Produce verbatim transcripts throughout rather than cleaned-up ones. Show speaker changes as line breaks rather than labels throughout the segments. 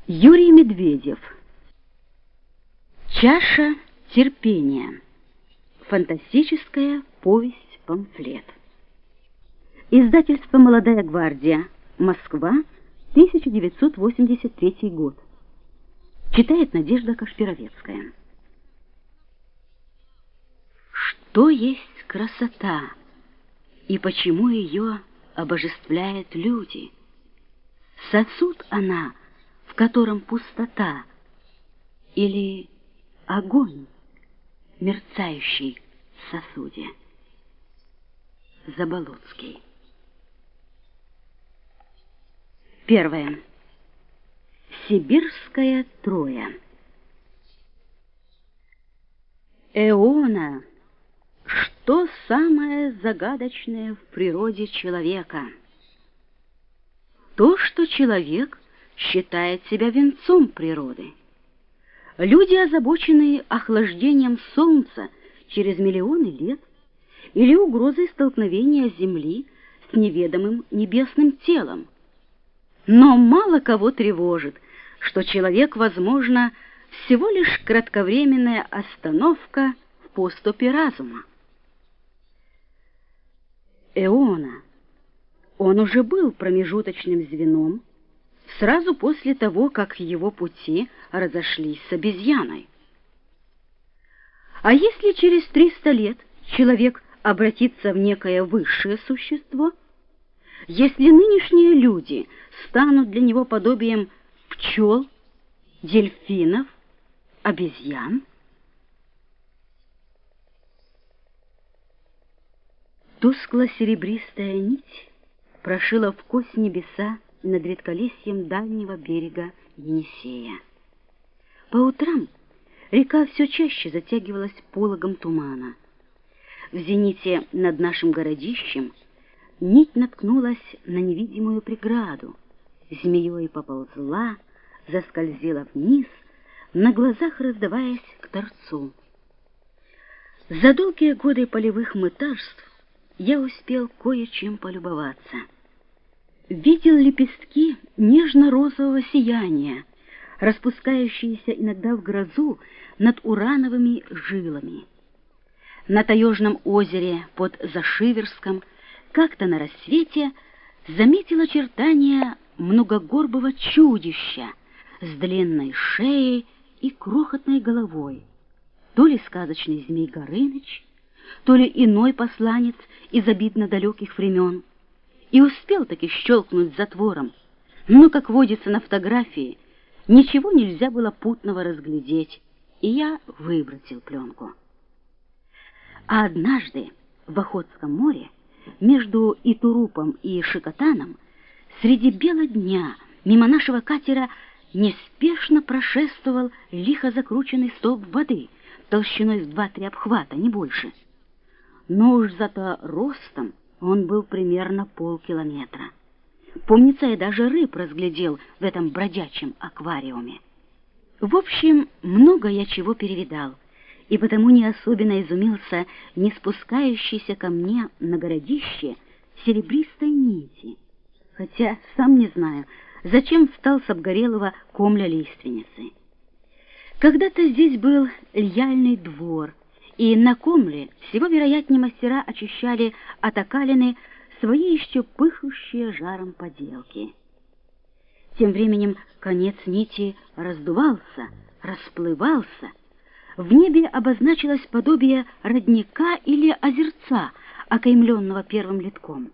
Юрий Медведев. Чаша терпения. Фантастическая повесть-памфлет. Издательство «Молодая гвардия», Москва, тысяча девятьсот восемьдесят третий год. Читает Надежда Кашпировецкая. Что есть красота и почему ее обожествляют люди? Сосуд она, в котором пустота, или огонь, мерцающий в сосуде? Заболоцкий. Первое. Сибирская Троя. Эона, что самое загадочное в природе человека? То, что человек считает себя венцом природы. Люди, озабоченные охлаждением солнца через миллионы лет или угрозой столкновения Земли с неведомым небесным телом. Но мало кого тревожит, что человек, возможно, всего лишь кратковременная остановка в поступе разума. Эона. Он уже был промежуточным звеном сразу после того, как его пути разошлись с обезьяной. А если через триста лет человек обратится в некое высшее существо, если нынешние люди станут для него подобием пчел, дельфинов, обезьян? Тускло-серебристая нить прошила вкось небеса над редколесьем дальнего берега Енисея. По утрам река все чаще затягивалась пологом тумана. В зените над нашим городищем нить наткнулась на невидимую преграду, змеей поползла, заскользила вниз, на глазах раздаваясь к торцу. За долгие годы полевых мытарств я успел кое-чем полюбоваться. Видел лепестки нежно-розового сияния, распускающиеся иногда в грозу над урановыми жилами. На Таежном озере под Зашиверском как-то на рассвете заметил очертания многогорбого чудища с длинной шеей и крохотной головой, то ли сказочный Змей Горыныч, то ли иной посланец из обидно далеких времен, и успел таки щелкнуть затвором, но, как водится на фотографии, ничего нельзя было путного разглядеть, и я выбросил пленку. А однажды в Охотском море между Итурупом и Шикотаном среди бела дня мимо нашего катера неспешно прошествовал лихо закрученный столб воды толщиной в два-три обхвата, не больше. Но уж зато ростом он был примерно полкилометра. Помнится, я даже рыб разглядел в этом бродячем аквариуме. В общем, много я чего перевидал, и потому не особенно изумился не спускающейся ко мне на городище серебристой нити, хотя сам не знаю, зачем встал с обгорелого комля лиственницы. Когда-то здесь был льяльный двор, и на комле всего вероятнее мастера очищали от окалины свои еще пыхающие жаром поделки. Тем временем конец нити раздувался, расплывался. В небе обозначилось подобие родника или озерца, окаймленного первым литком.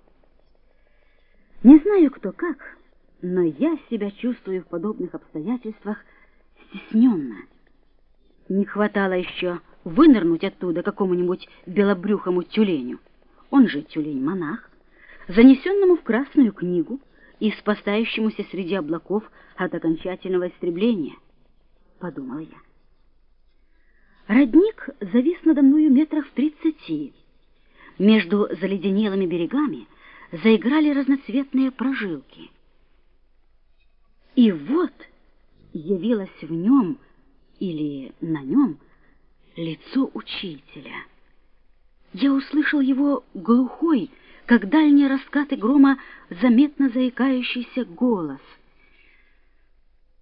Не знаю, кто как, но я себя чувствую в подобных обстоятельствах стесненно. Не хватало еще вынырнуть оттуда какому-нибудь белобрюхому тюленю, он же тюлень-монах, занесенному в Красную книгу и спасающемуся среди облаков от окончательного истребления, подумала я. Родник завис надо мною метрах в тридцати. Между заледенелыми берегами заиграли разноцветные прожилки. И вот явилось в нем или на нем лицо учителя. Я услышал его глухой, как дальние раскаты грома, заметно заикающийся голос —